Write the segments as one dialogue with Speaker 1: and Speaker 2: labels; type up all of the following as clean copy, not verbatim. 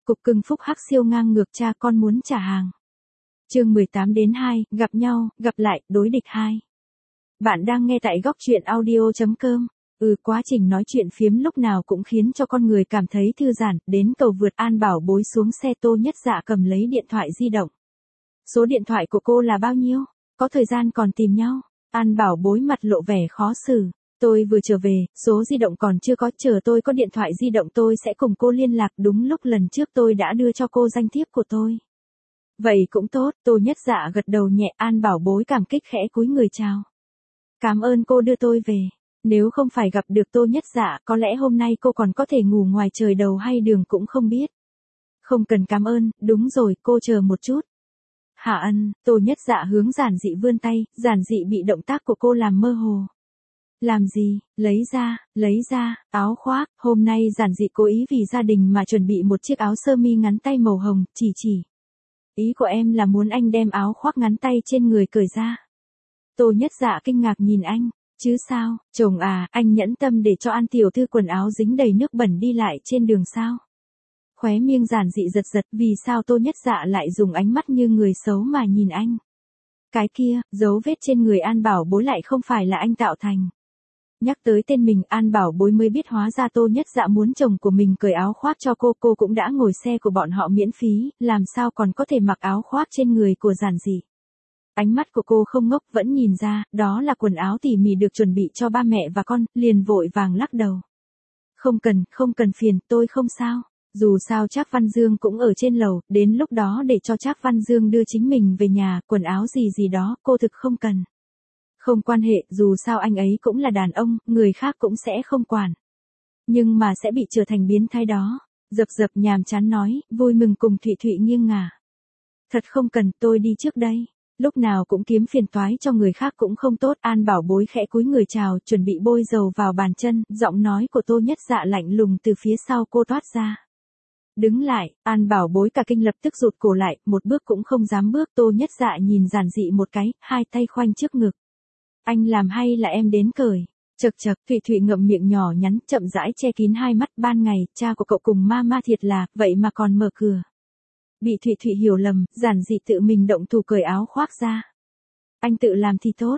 Speaker 1: Cục cưng phúc hắc siêu ngang ngược cha con muốn trả hàng. Chương 18-2, gặp nhau, gặp lại, đối địch 2. Bạn đang nghe tại góc truyện audio.com. Quá trình nói chuyện phiếm lúc nào cũng khiến cho con người cảm thấy thư giãn, đến cầu vượt An Bảo Bối xuống xe Tô Nhất Dạ cầm lấy điện thoại di động. Số điện thoại của cô là bao nhiêu? Có thời gian còn tìm nhau. An Bảo Bối mặt lộ vẻ khó xử. Tôi vừa trở về, số di động còn chưa có, chờ tôi có điện thoại di động tôi sẽ cùng cô liên lạc, đúng lúc lần trước tôi đã đưa cho cô danh thiếp của tôi. Vậy cũng tốt, Tô Nhất Dạ gật đầu nhẹ. An Bảo Bối cảm kích khẽ cúi người chào. Cảm ơn cô đưa tôi về. Nếu không phải gặp được Tô Nhất Dạ, có lẽ hôm nay cô còn có thể ngủ ngoài trời đầu hay đường cũng không biết. Không cần cảm ơn, đúng rồi, cô chờ một chút. Hạ ân, Tô Nhất Dạ hướng Giản Dị vươn tay, Giản Dị bị động tác của cô làm mơ hồ. Làm gì? Lấy ra, áo khoác. Hôm nay Giản Dị cố ý vì gia đình mà chuẩn bị một chiếc áo sơ mi ngắn tay màu hồng, chỉ. Ý của em là muốn anh đem áo khoác ngắn tay trên người cởi ra. Tô Nhất Dạ kinh ngạc nhìn anh. Chứ sao, chồng à, anh nhẫn tâm để cho An tiểu thư quần áo dính đầy nước bẩn đi lại trên đường sao? Khóe miệng Giản Dị giật giật, vì sao Tô Nhất Dạ lại dùng ánh mắt như người xấu mà nhìn anh? Cái kia, dấu vết trên người An Bảo Bối lại không phải là anh tạo thành. Nhắc tới tên mình, An Bảo Bối mới biết hóa ra Tô Nhất Dạ muốn chồng của mình cởi áo khoác cho cô cũng đã ngồi xe của bọn họ miễn phí, làm sao còn có thể mặc áo khoác trên người của Giản Dị. Ánh mắt của cô không ngốc, vẫn nhìn ra, đó là quần áo tỉ mỉ được chuẩn bị cho ba mẹ và con, liền vội vàng lắc đầu. Không cần phiền, tôi không sao. Dù sao Trác Văn Dương cũng ở trên lầu, đến lúc đó để cho Trác Văn Dương đưa chính mình về nhà, quần áo gì đó, cô thực không cần. Không quan hệ, dù sao anh ấy cũng là đàn ông, người khác cũng sẽ không quản. Nhưng mà sẽ bị trở thành biến thái đó. Dập nhàm chán nói, vui mừng cùng Thụy Thụy nghiêng ngả. Thật không cần, tôi đi trước đây. Lúc nào cũng kiếm phiền toái cho người khác cũng không tốt. An Bảo Bối khẽ cúi người chào, chuẩn bị bôi dầu vào bàn chân, giọng nói của Tô Nhất Dạ lạnh lùng từ phía sau cô toát ra. Đứng lại. An Bảo Bối cả kinh lập tức rụt cổ lại, một bước cũng không dám bước. Tô Nhất Dạ nhìn Giản Dị một cái, hai tay khoanh trước ngực. Anh làm hay là em đến cởi? Chật, Thụy Thụy ngậm miệng nhỏ nhắn, chậm rãi che kín hai mắt. Ban ngày, cha của cậu cùng ma thiệt là, vậy mà còn mở cửa. Bị Thụy Thụy hiểu lầm, Giản Dị tự mình động thủ cởi áo khoác ra. Anh tự làm thì tốt.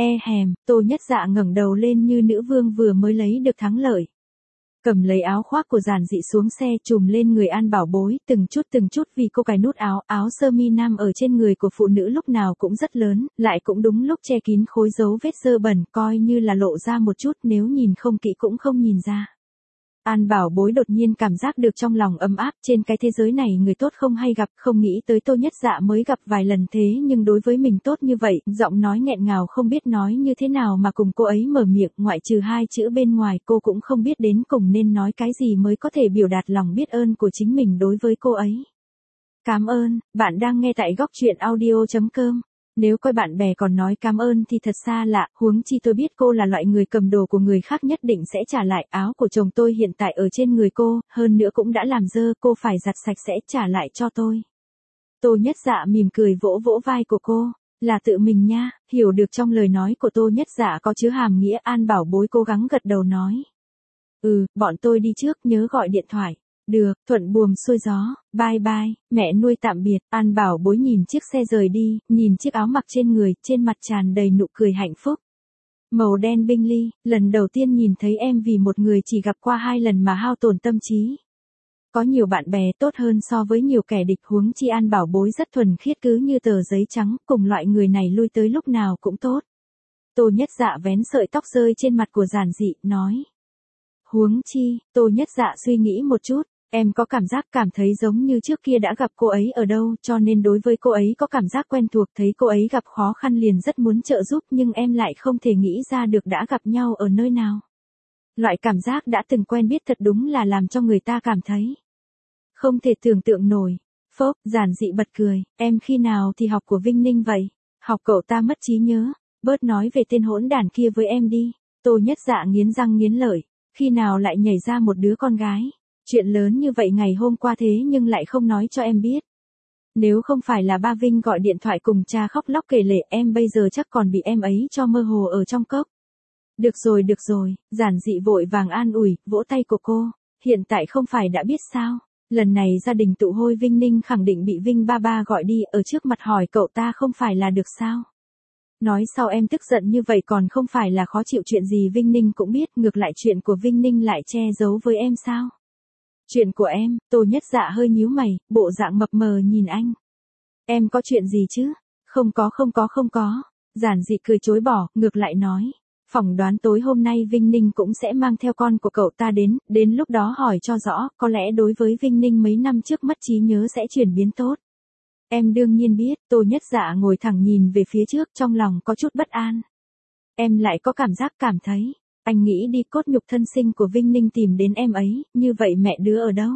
Speaker 1: Tô Nhất Dạ ngẩng đầu lên như nữ vương vừa mới lấy được thắng lợi. Cầm lấy áo khoác của Giản Dị xuống xe, trùm lên người An Bảo Bối, từng chút vì cô cài nút áo sơ mi nam ở trên người của phụ nữ lúc nào cũng rất lớn, lại cũng đúng lúc che kín khối dấu vết dơ bẩn, coi như là lộ ra một chút, nếu nhìn không kỹ cũng không nhìn ra. An Bảo Bối đột nhiên cảm giác được trong lòng ấm áp, trên cái thế giới này người tốt không hay gặp, không nghĩ tới Tô Nhất Dạ mới gặp vài lần thế nhưng đối với mình tốt như vậy, giọng nói nghẹn ngào không biết nói như thế nào mà cùng cô ấy mở miệng, ngoại trừ hai chữ bên ngoài cô cũng không biết đến cùng nên nói cái gì mới có thể biểu đạt lòng biết ơn của chính mình đối với cô ấy. Cảm ơn, bạn đang nghe tại góc truyện audio.com. Nếu coi bạn bè còn nói cảm ơn thì thật xa lạ, huống chi tôi biết cô là loại người cầm đồ của người khác nhất định sẽ trả lại. Áo của chồng tôi hiện tại ở trên người cô, hơn nữa cũng đã làm dơ, cô phải giặt sạch sẽ trả lại cho tôi. Tô Nhất Dạ mỉm cười vỗ vai của cô, là tự mình nha. Hiểu được trong lời nói của Tô Nhất Dạ có chứa hàm nghĩa. An Bảo Bối cố gắng gật đầu nói. Bọn tôi đi trước, nhớ gọi điện thoại. Được, thuận buồm xuôi gió, bye, mẹ nuôi tạm biệt. An Bảo Bối nhìn chiếc xe rời đi, nhìn chiếc áo mặc trên người, trên mặt tràn đầy nụ cười hạnh phúc. Màu đen binh ly, lần đầu tiên nhìn thấy em vì một người chỉ gặp qua 2 lần mà hao tổn tâm trí. Có nhiều bạn bè tốt hơn so với nhiều kẻ địch, huống chi An Bảo Bối rất thuần khiết cứ như tờ giấy trắng, cùng loại người này lui tới lúc nào cũng tốt. Tô Nhất Dạ vén sợi tóc rơi trên mặt của Giản Dị, nói. Huống chi, Tô Nhất Dạ suy nghĩ một chút. Em có cảm thấy giống như trước kia đã gặp cô ấy ở đâu, cho nên đối với cô ấy có cảm giác quen thuộc, thấy cô ấy gặp khó khăn liền rất muốn trợ giúp nhưng em lại không thể nghĩ ra được đã gặp nhau ở nơi nào. Loại cảm giác đã từng quen biết thật đúng là làm cho người ta cảm thấy không thể tưởng tượng nổi. Phốc, Giản Dị bật cười, em khi nào thì học của Vinh Ninh vậy? Học cậu ta mất trí nhớ, bớt nói về tên hỗn đản kia với em đi. Tô Nhất Dạ nghiến răng nghiến lợi, khi nào lại nhảy ra một đứa con gái? Chuyện lớn như vậy ngày hôm qua thế nhưng lại không nói cho em biết. Nếu không phải là ba Vinh gọi điện thoại cùng cha khóc lóc kể lể, em bây giờ chắc còn bị em ấy cho mơ hồ ở trong cốc. Được rồi, Giản Dị vội vàng an ủi, vỗ tay của cô. Hiện tại không phải đã biết sao? Lần này gia đình tụ hôi Vinh Ninh khẳng định bị Vinh ba ba gọi đi ở trước mặt hỏi cậu ta không phải là được sao. Nói sau em tức giận như vậy còn không phải là khó chịu chuyện gì Vinh Ninh cũng biết ngược lại chuyện của Vinh Ninh lại che giấu với em sao. Chuyện của em, Tô Nhất Dạ hơi nhíu mày, bộ dạng mập mờ nhìn anh. Em có chuyện gì chứ? Không có. Giản dị cười chối bỏ, ngược lại nói. Phỏng đoán tối hôm nay Vinh Ninh cũng sẽ mang theo con của cậu ta đến lúc đó hỏi cho rõ, có lẽ đối với Vinh Ninh mấy năm trước mất trí nhớ sẽ chuyển biến tốt. Em đương nhiên biết, Tô Nhất Dạ ngồi thẳng nhìn về phía trước trong lòng có chút bất an. Em lại có cảm thấy, anh nghĩ đi cốt nhục thân sinh của Vinh Ninh tìm đến em ấy, như vậy mẹ đứa ở đâu?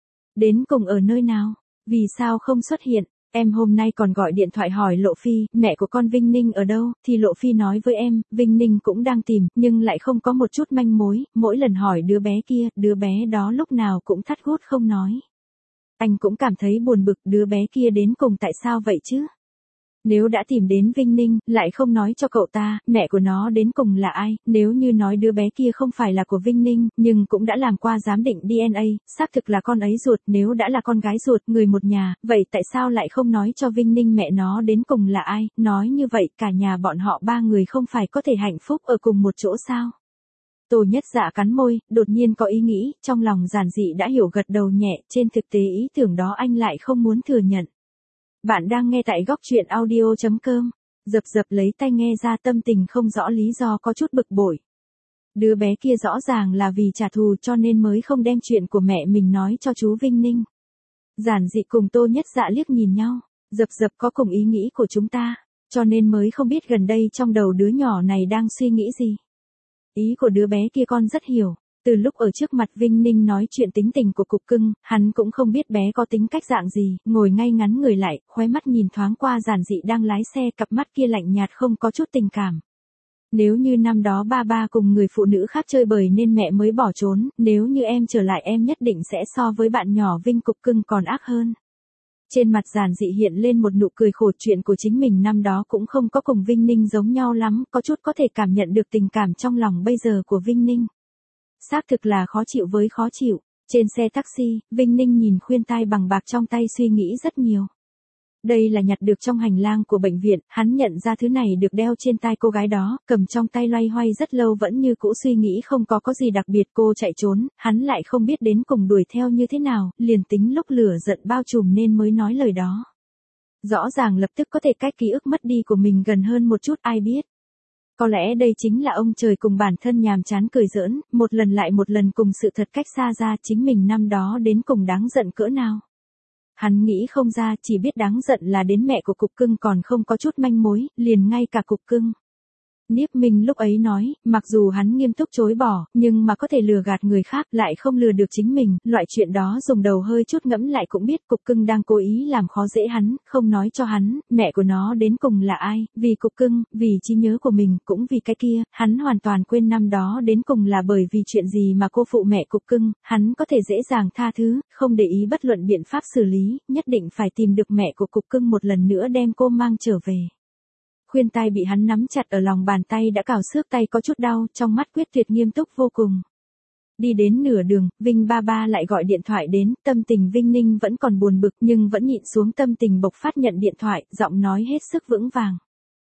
Speaker 1: Đến cùng ở nơi nào? Vì sao không xuất hiện? Em hôm nay còn gọi điện thoại hỏi Lộ Phi, mẹ của con Vinh Ninh ở đâu, thì Lộ Phi nói với em, Vinh Ninh cũng đang tìm, nhưng lại không có một chút manh mối, mỗi lần hỏi đứa bé kia, đứa bé đó lúc nào cũng thắt gút không nói. Anh cũng cảm thấy buồn bực, đứa bé kia đến cùng tại sao vậy chứ? Nếu đã tìm đến Vinh Ninh, lại không nói cho cậu ta, mẹ của nó đến cùng là ai, nếu như nói đứa bé kia không phải là của Vinh Ninh, nhưng cũng đã làm qua giám định DNA, xác thực là con ấy ruột, nếu đã là con gái ruột, người một nhà, vậy tại sao lại không nói cho Vinh Ninh mẹ nó đến cùng là ai, nói như vậy cả nhà bọn họ ba người không phải có thể hạnh phúc ở cùng một chỗ sao? Tô Nhất Dạ cắn môi, đột nhiên có ý nghĩ, trong lòng giản dị đã hiểu gật đầu nhẹ, trên thực tế ý tưởng đó anh lại không muốn thừa nhận. Bạn đang nghe tại góc truyện audio.com. Dập lấy tai nghe ra tâm tình không rõ lý do có chút bực bội. Đứa bé kia rõ ràng là vì trả thù cho nên mới không đem chuyện của mẹ mình nói cho chú Vinh Ninh. Giản dị cùng Tô Nhất Dạ liếc nhìn nhau. Dập có cùng ý nghĩ của chúng ta, cho nên mới không biết gần đây trong đầu đứa nhỏ này đang suy nghĩ gì. Ý của đứa bé kia con rất hiểu. Từ lúc ở trước mặt Vinh Ninh nói chuyện tính tình của Cục Cưng, hắn cũng không biết bé có tính cách dạng gì, ngồi ngay ngắn người lại, khóe mắt nhìn thoáng qua giản dị đang lái xe, cặp mắt kia lạnh nhạt không có chút tình cảm. Nếu như năm đó ba cùng người phụ nữ khác chơi bời nên mẹ mới bỏ trốn, nếu như em trở lại em nhất định sẽ so với bạn nhỏ Vinh Cục Cưng còn ác hơn. Trên mặt giản dị hiện lên một nụ cười khổ, chuyện của chính mình năm đó cũng không có cùng Vinh Ninh giống nhau lắm, có chút có thể cảm nhận được tình cảm trong lòng bây giờ của Vinh Ninh. Xác thực là khó chịu với khó chịu. Trên xe taxi, Vinh Ninh nhìn khuyên tai bằng bạc trong tay suy nghĩ rất nhiều. Đây là nhặt được trong hành lang của bệnh viện, hắn nhận ra thứ này được đeo trên tai cô gái đó, cầm trong tay loay hoay rất lâu vẫn như cũ suy nghĩ không có gì đặc biệt, cô chạy trốn, hắn lại không biết đến cùng đuổi theo như thế nào, liền tính lúc lửa giận bao trùm nên mới nói lời đó. Rõ ràng lập tức có thể cách ký ức mất đi của mình gần hơn một chút, ai biết. Có lẽ đây chính là ông trời cùng bản thân nhàm chán cười giỡn, một lần lại một lần cùng sự thật cách xa ra chính mình năm đó đến cùng đáng giận cỡ nào. Hắn nghĩ không ra, chỉ biết đáng giận là đến mẹ của Cục Cưng còn không có chút manh mối, liền ngay cả Cục Cưng. Niếp Minh lúc ấy nói, mặc dù hắn nghiêm túc chối bỏ, nhưng mà có thể lừa gạt người khác lại không lừa được chính mình, loại chuyện đó dùng đầu hơi chút ngẫm lại cũng biết Cục Cưng đang cố ý làm khó dễ hắn, không nói cho hắn, mẹ của nó đến cùng là ai, vì Cục Cưng, vì trí nhớ của mình, cũng vì cái kia, hắn hoàn toàn quên năm đó đến cùng là bởi vì chuyện gì mà cô phụ mẹ Cục Cưng, hắn có thể dễ dàng tha thứ, không để ý bất luận biện pháp xử lý, nhất định phải tìm được mẹ của Cục Cưng một lần nữa đem cô mang trở về. Khuyên tai bị hắn nắm chặt ở lòng bàn tay đã cào xước tay có chút đau, trong mắt quyết tuyệt nghiêm túc vô cùng. Đi đến nửa đường, Vinh ba lại gọi điện thoại đến, tâm tình Vinh Ninh vẫn còn buồn bực nhưng vẫn nhịn xuống tâm tình bộc phát nhận điện thoại, giọng nói hết sức vững vàng.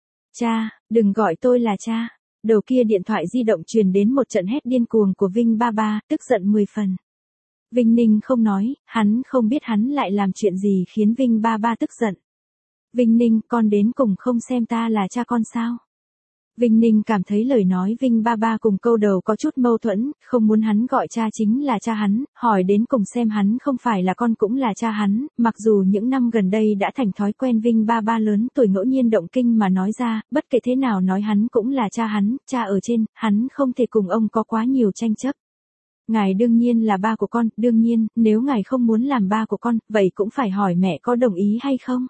Speaker 1: Cha, đừng gọi tôi là cha. Đầu kia điện thoại di động truyền đến một trận hét điên cuồng của Vinh ba, tức giận 10 phần. Vinh Ninh không nói, hắn không biết hắn lại làm chuyện gì khiến Vinh ba tức giận. Vinh Ninh, con đến cùng không xem ta là cha con sao? Vinh Ninh cảm thấy lời nói Vinh ba cùng câu đầu có chút mâu thuẫn, không muốn hắn gọi cha chính là cha hắn, hỏi đến cùng xem hắn không phải là con cũng là cha hắn, mặc dù những năm gần đây đã thành thói quen Vinh ba lớn tuổi ngẫu nhiên động kinh mà nói ra, bất kể thế nào nói hắn cũng là cha hắn, cha ở trên, hắn không thể cùng ông có quá nhiều tranh chấp. Ngài đương nhiên là ba của con, đương nhiên, nếu ngài không muốn làm ba của con, vậy cũng phải hỏi mẹ có đồng ý hay không?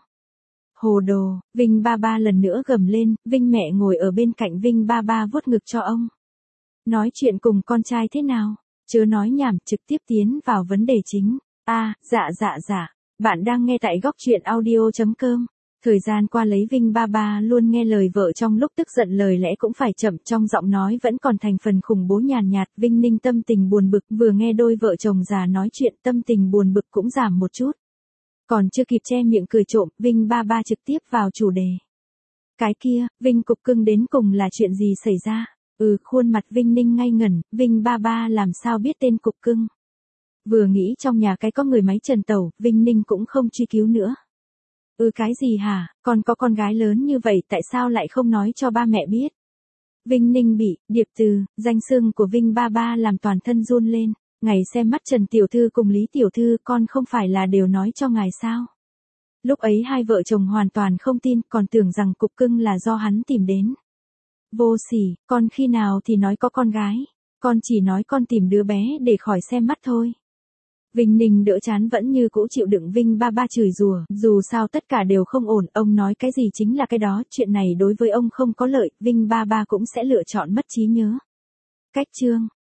Speaker 1: Hồ đồ, Vinh ba lần nữa gầm lên, Vinh mẹ ngồi ở bên cạnh Vinh ba vuốt ngực cho ông. Nói chuyện cùng con trai thế nào? Chớ nói nhảm, trực tiếp tiến vào vấn đề chính. Dạ. Bạn đang nghe tại góc truyện audio.com. Thời gian qua lấy Vinh ba ba luôn nghe lời vợ trong lúc tức giận lời lẽ cũng phải chậm, trong giọng nói vẫn còn thành phần khủng bố nhàn nhạt. Vinh Ninh tâm tình buồn bực, vừa nghe đôi vợ chồng già nói chuyện tâm tình buồn bực cũng giảm một chút. Còn chưa kịp che miệng cười trộm, Vinh ba ba trực tiếp vào chủ đề. Cái kia, Vinh cục cưng đến cùng là chuyện gì xảy ra? Khuôn mặt Vinh Ninh ngây ngẩn, Vinh ba ba làm sao biết tên cục cưng? Vừa nghĩ trong nhà cái có người máy trần tẩu, Vinh Ninh cũng không truy cứu nữa. Cái gì hả, con có con gái lớn như vậy tại sao lại không nói cho ba mẹ biết? Vinh Ninh bị, điệp từ, danh xưng của Vinh ba ba làm toàn thân run lên. Ngày xem mắt Trần Tiểu Thư cùng Lý Tiểu Thư con không phải là đều nói cho ngài sao? Lúc ấy hai vợ chồng hoàn toàn không tin, còn tưởng rằng cục cưng là do hắn tìm đến. Vô sỉ, con khi nào thì nói có con gái, con chỉ nói con tìm đứa bé để khỏi xem mắt thôi. Vinh Ninh đỡ chán vẫn như cũ chịu đựng Vinh ba ba chửi rủa, dù sao tất cả đều không ổn, ông nói cái gì chính là cái đó, chuyện này đối với ông không có lợi, Vinh ba ba cũng sẽ lựa chọn mất trí nhớ. Cách chương